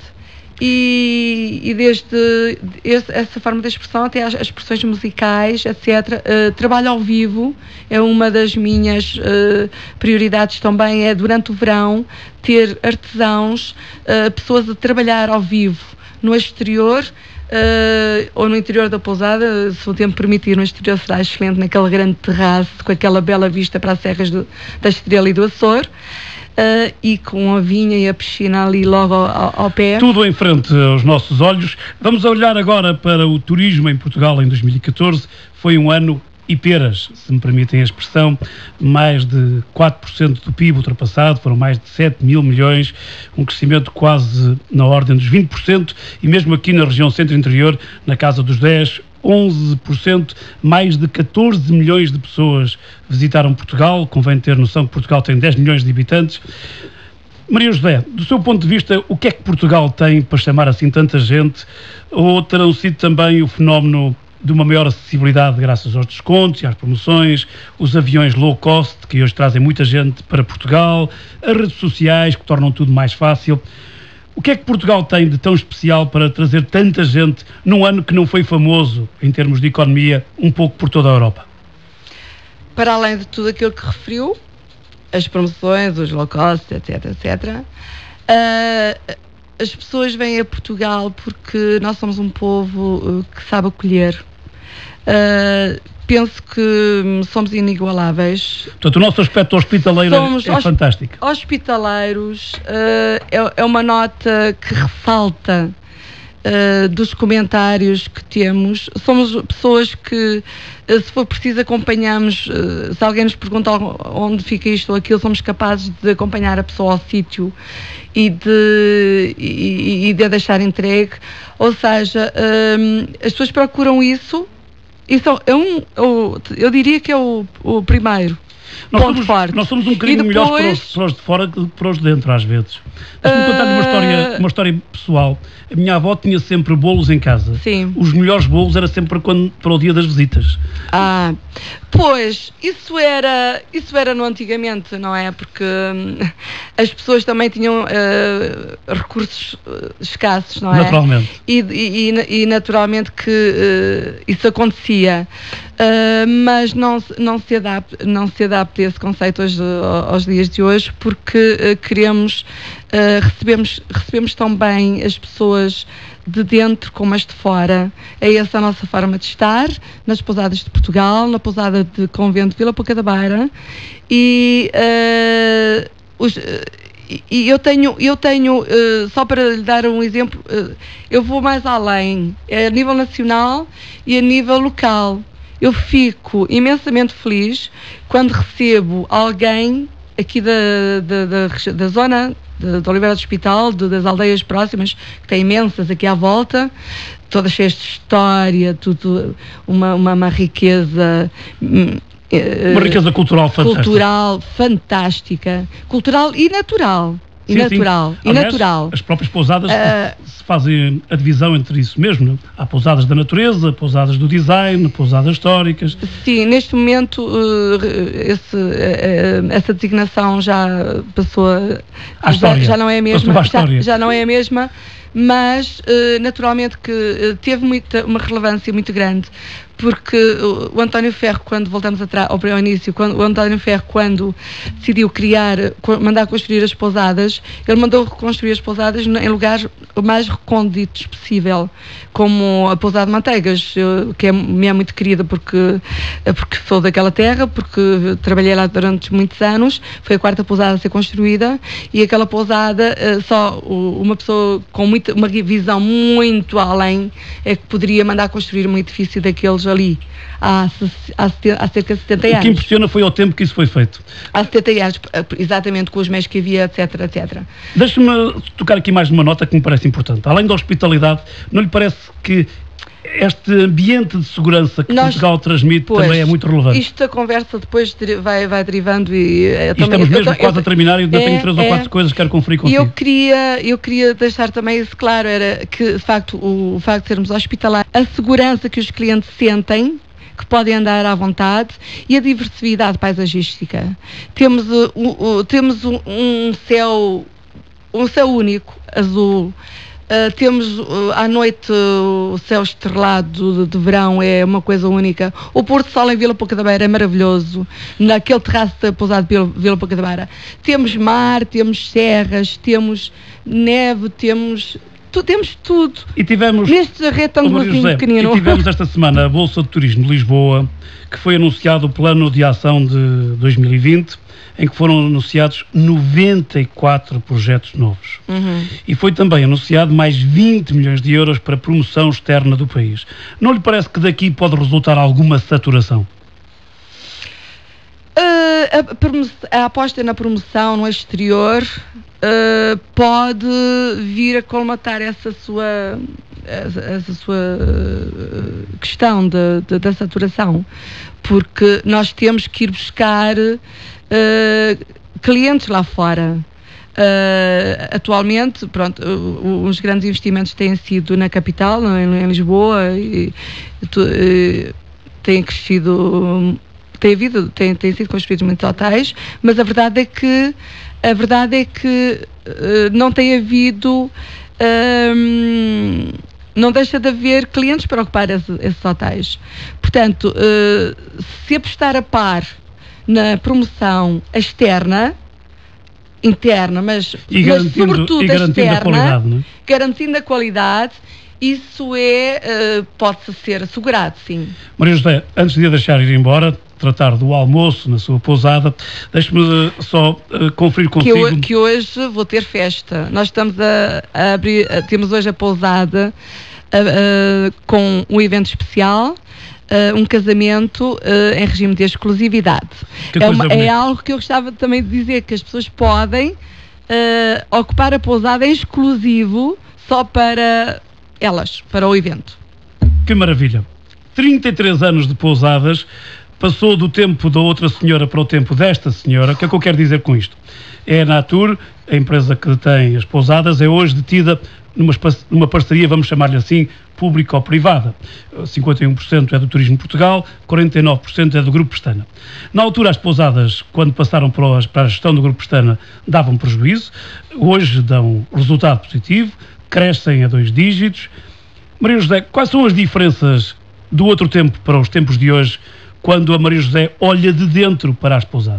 E, e desde esse, essa forma de expressão até as, as expressões musicais, etcétera. Uh, trabalho ao vivo é uma das minhas uh, prioridades também, é durante o verão ter artesãos, uh, pessoas a trabalhar ao vivo no exterior uh, ou no interior da pousada, se o tempo permitir. No exterior será excelente, naquele grande terraço com aquela bela vista para as serras do, da Estrela e do Açor. Uh, e com a vinha e a piscina ali logo ao, ao pé. Tudo em frente aos nossos olhos. Vamos olhar agora para o turismo em Portugal em dois mil e catorze. Foi um ano e peras, se me permitem a expressão. Mais de quatro por cento do P I B ultrapassado, foram mais de sete mil milhões, um crescimento quase na ordem dos vinte por cento, e mesmo aqui na região centro-interior, na casa dos dez, onze por cento, mais de catorze milhões de pessoas visitaram Portugal. Convém ter noção que Portugal tem dez milhões de habitantes. Maria José, do seu ponto de vista, o que é que Portugal tem para chamar assim tanta gente? Ou terão sido também o fenómeno de uma maior acessibilidade graças aos descontos e às promoções, os aviões low cost, que hoje trazem muita gente para Portugal, as redes sociais, que tornam tudo mais fácil? O que é que Portugal tem de tão especial para trazer tanta gente num ano que não foi famoso, em termos de economia, um pouco por toda a Europa? Para além de tudo aquilo que referiu, as promoções, os low cost, etc, etcétera, uh, as pessoas vêm a Portugal porque nós somos um povo uh, que sabe acolher. Uh, penso que somos inigualáveis. Portanto, o nosso aspecto hospitaleiro somos é hosp- fantástico. Hospitaleiros, uh, é, é uma nota que ressalta uh, dos comentários que temos. Somos pessoas que, uh, se for preciso, acompanhamos. Uh, se alguém nos pergunta onde fica isto ou aquilo, somos capazes de acompanhar a pessoa ao sítio e de, e, e de a deixar entregue. Ou seja, um, as pessoas procuram isso. Isso é um, eu, eu diria que é o, o primeiro nós ponto somos, forte. Nós somos um bocadinho depois, melhores para os, para os de fora que para os de dentro, às vezes. Deixa-me uh, contar uma história, uma história pessoal. A minha avó tinha sempre bolos em casa. Sim. Os melhores bolos era sempre quando, para o dia das visitas. Ah, Pois, isso era, isso era no antigamente, não é? Porque hum, as pessoas também tinham uh, recursos uh, escassos, não é? Naturalmente. E, e, e naturalmente que uh, isso acontecia. Uh, mas não, não, se adapta, não se adapta esse conceito hoje, aos dias de hoje, porque uh, queremos, uh, recebemos, recebemos tão bem as pessoas de dentro como as de fora. É essa a nossa forma de estar nas pousadas de Portugal, na pousada de Convento de Vila Pouca da Beira, e, uh, os, uh, e eu tenho, eu tenho uh, só para lhe dar um exemplo, uh, eu vou mais além, é a nível nacional e a nível local. Eu fico imensamente feliz quando recebo alguém aqui da, da, da, da zona de, de Oliveira do Hospital, de, das aldeias próximas, que tem imensas aqui à volta, todas cheias de história, tudo, uma, uma, uma riqueza... Uma riqueza cultural fantástica. Cultural fantástica. Cultural e natural. E sim, natural. sim. E Aliás, natural. As próprias pousadas uh, se fazem a divisão entre isso mesmo, não? Há pousadas da natureza, pousadas do design, pousadas históricas. Sim, neste momento uh, esse, uh, essa designação já passou a, já, já não é a mesma. Já, já não é a mesma, mas uh, naturalmente que uh, teve muita, uma relevância muito grande. Porque o António Ferro, quando voltamos atrás, ao, ao início, quando, o António Ferro, quando decidiu criar, mandar construir as pousadas, ele mandou reconstruir as pousadas em lugares mais recônditos possível, como a pousada de Manteigas, que é, me é muito querida porque, porque sou daquela terra, porque trabalhei lá durante muitos anos, foi a quarta pousada a ser construída, e aquela pousada, só uma pessoa com muita, uma visão muito além é que poderia mandar construir um edifício daqueles ali, há, há, há cerca de setenta anos. O que impressiona foi ao tempo que isso foi feito. Há setenta anos, exatamente, com os meios que havia, etc, etcétera. Deixa-me tocar aqui mais numa nota que me parece importante. Além da hospitalidade, não lhe parece que este ambiente de segurança que Nós, Portugal transmite pois, também é muito relevante? Isto a conversa depois vai, vai derivando e... e também, estamos mesmo eu, quase eu, a terminar e ainda é, tenho três é, ou quatro coisas que quero conferir contigo. Eu queria, eu queria deixar também isso claro, era que de facto o, o facto de sermos hospitalares, a segurança que os clientes sentem, que podem andar à vontade, e a diversidade paisagística. Temos, uh, uh, uh, temos um, um céu um céu único, azul. Uh, temos uh, à noite uh, o céu estrelado de, de verão, é uma coisa única. O pôr do sol em Vila Pouca da Beira é maravilhoso, naquele terraço da pousada de Vila Pouca da Beira. Temos mar, temos serras, temos neve, temos... Tu, temos tudo. E tivemos, neste retângulozinho pequenino. E tivemos esta semana a Bolsa de Turismo de Lisboa, que foi anunciado o plano de ação de dois mil e vinte, em que foram anunciados noventa e quatro projetos novos. Uhum. E foi também anunciado mais vinte milhões de euros para a promoção externa do país. Não lhe parece que daqui pode resultar alguma saturação? Uh, a, a aposta na promoção no exterior uh, pode vir a colmatar essa sua, essa, essa sua uh, questão de, de, da saturação, porque nós temos que ir buscar uh, clientes lá fora. Uh, atualmente, pronto, uh, os grandes investimentos têm sido na capital, em, em Lisboa, e tu, uh, têm crescido... Tem, havido, tem, tem sido construídos muitos hotéis, mas a verdade é que a verdade é que uh, não tem havido uh, não deixa de haver clientes para ocupar esse, esses hotéis. Portanto, uh, se apostar a par na promoção externa, interna, mas, mas sobretudo e garantindo externa, a qualidade, não é? Garantindo a qualidade, isso é, uh, pode ser assegurado, sim. Maria José, antes de a deixar ir embora, tratar do almoço na sua pousada, deixe-me uh, só uh, conferir consigo... Que, eu, que hoje vou ter festa. Nós estamos a, a abrir, a, temos hoje a pousada a, a, com um evento especial, a, um casamento a, em regime de exclusividade. É, uma, é algo que eu gostava também de dizer, que as pessoas podem a, ocupar a pousada em exclusivo só para elas, para o evento. Que maravilha! trinta e três anos de pousadas, passou do tempo da outra senhora para o tempo desta senhora. O que é que eu quero dizer com isto? É a Natur a empresa que detém as pousadas, é hoje detida numa, numa parceria, vamos chamar-lhe assim, pública ou privada. cinquenta e um por cento é do Turismo Portugal, quarenta e nove por cento é do Grupo Pestana. Na altura, as pousadas, quando passaram para a gestão do Grupo Pestana, davam prejuízo. Hoje dão resultado positivo, crescem a dois dígitos. Maria José, quais são as diferenças do outro tempo para os tempos de hoje, quando a Maria José olha de dentro para as pousadas?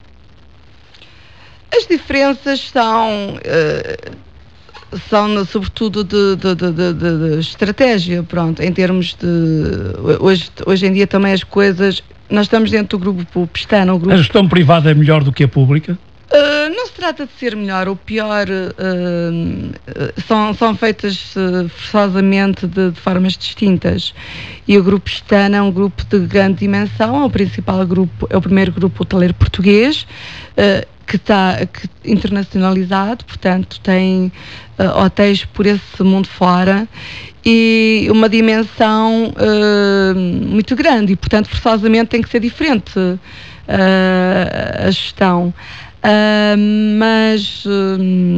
As diferenças são... Uh... são sobretudo de, de, de, de, de estratégia, pronto, em termos de... Hoje, hoje em dia também as coisas... Nós estamos dentro do grupo Pestana. O grupo, a gestão privada é melhor do que a pública? Uh, não se trata de ser melhor ou pior, uh, são, são feitas uh, forçosamente de, de formas distintas. E o grupo Pestana é um grupo de grande dimensão, é o principal grupo, é o primeiro grupo hoteleiro português, uh, que está que, internacionalizado, portanto tem uh, hotéis por esse mundo fora e uma dimensão uh, muito grande e, portanto, forçosamente tem que ser diferente uh, a gestão. Uh, mas uh,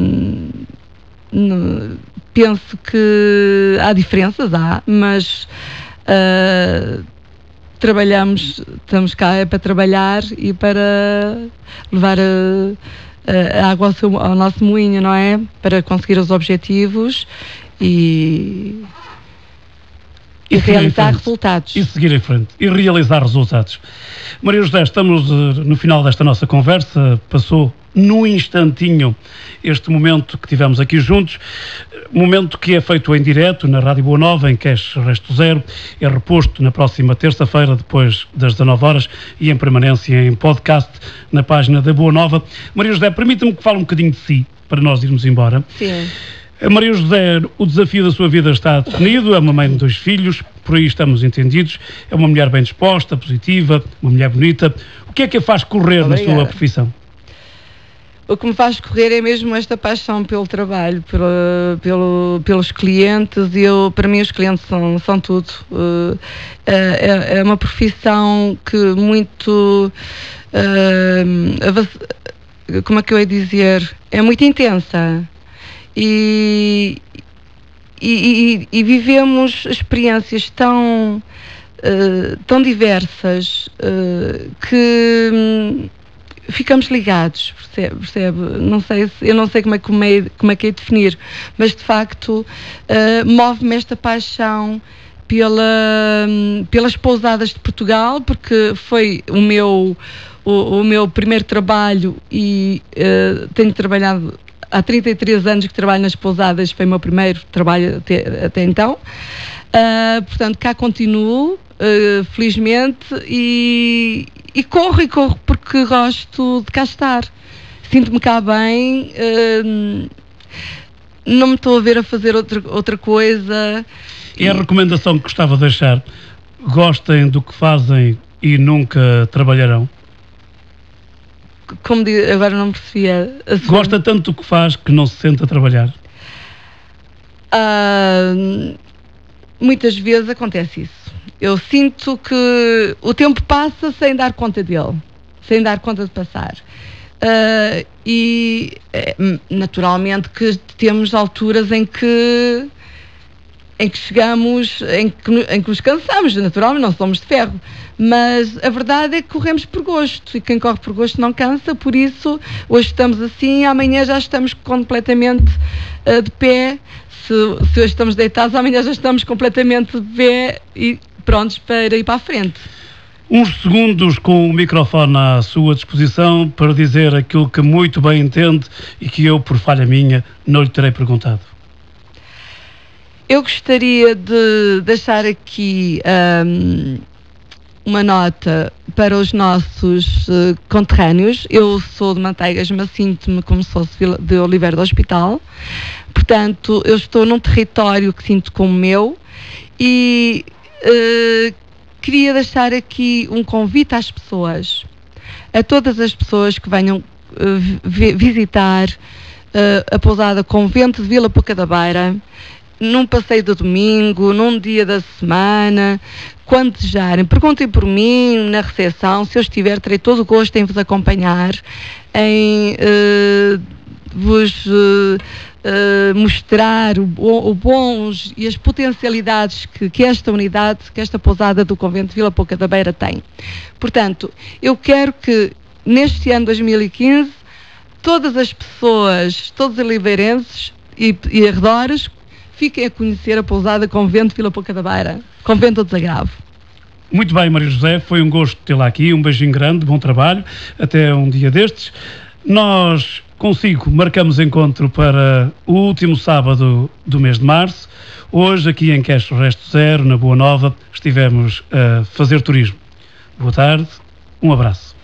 n- penso que há diferenças, há, mas uh, trabalhamos, estamos cá é para trabalhar e para levar a, a água ao, seu, ao nosso moinho, não é? Para conseguir os objetivos e, e, e realizar resultados. E seguir em frente. E realizar resultados. Maria José, estamos uh, no final desta nossa conversa. Passou num instantinho este momento que tivemos aqui juntos, momento que é feito em direto na Rádio Boa Nova, em Cash Resto Zero, é reposto na próxima terça-feira, depois das dezanove horas, e em permanência em podcast na página da Boa Nova. Maria José, permita-me que fale um bocadinho de si, para nós irmos embora. Sim. A Maria José, o desafio da sua vida está definido, é uma mãe de dois filhos, por aí estamos entendidos, é uma mulher bem disposta, positiva, uma mulher bonita. O que é que a faz correr Obrigada. Na sua profissão? O que me faz correr é mesmo esta paixão pelo trabalho, pelo, pelo, pelos clientes, e eu, para mim os clientes são, são tudo. Uh, é, é uma profissão que muito, uh, como é que eu ia dizer, é muito intensa e, e, e, e vivemos experiências tão, uh, tão diversas uh, que... ficamos ligados, percebe, percebe? Não sei se, eu não sei como é, como é, como é que é definir, mas de facto uh, move-me esta paixão pela, pelas pousadas de Portugal, porque foi o meu, o, o meu primeiro trabalho e uh, tenho trabalhado há trinta e três anos que trabalho nas pousadas, foi o meu primeiro trabalho até, até então. Uh, portanto, cá continuo, uh, felizmente, e, e corro e corro porque gosto de cá estar. Sinto-me cá bem, uh, não me estou a ver a fazer outra, outra coisa. E a recomendação que gostava de deixar? Gostem do que fazem e nunca trabalharão? Como digo, agora não me percebia. Gosta tanto do que faz que não se sente a trabalhar? Uh, muitas vezes acontece isso. Eu sinto que o tempo passa sem dar conta dele, sem dar conta de passar. Uh, e é, naturalmente que temos alturas em que em que chegamos, em que, em que nos cansamos, naturalmente não somos de ferro, mas a verdade é que corremos por gosto, e quem corre por gosto não cansa, por isso hoje estamos assim, amanhã já estamos completamente uh, de pé, se, se hoje estamos deitados, amanhã já estamos completamente de pé e prontos para ir para a frente. Uns segundos com o microfone à sua disposição para dizer aquilo que muito bem entende e que eu, por falha minha, não lhe terei perguntado. Eu gostaria de deixar aqui um, uma nota para os nossos uh, conterrâneos. Eu sou de Manteigas, mas sinto-me como se fosse de Oliveira do Hospital. Portanto, eu estou num território que sinto como meu e uh, queria deixar aqui um convite às pessoas, a todas as pessoas que venham uh, vi- visitar uh, a pousada Convento de Vila Pouca da Beira, num passeio de domingo, num dia da semana, quando desejarem. Perguntem por mim na recepção, se eu estiver, terei todo o gosto em vos acompanhar, em uh, vos uh, uh, mostrar o, o bons e as potencialidades que, que esta unidade, que esta pousada do Convento de Vila Pouca da Beira tem. Portanto, eu quero que neste ano dois mil e quinze todas as pessoas, todos os oliveirenses e, e arredores fiquem a conhecer a pousada Convento de Vila Pouca da Beira, Convento do Desagravo. Muito bem, Maria José, foi um gosto tê-la aqui, um beijinho grande, bom trabalho, até um dia destes. Nós, consigo, marcamos encontro para o último sábado do mês de março. Hoje, aqui em Queixo Resto Zero, na Boa Nova, estivemos a fazer turismo. Boa tarde, um abraço.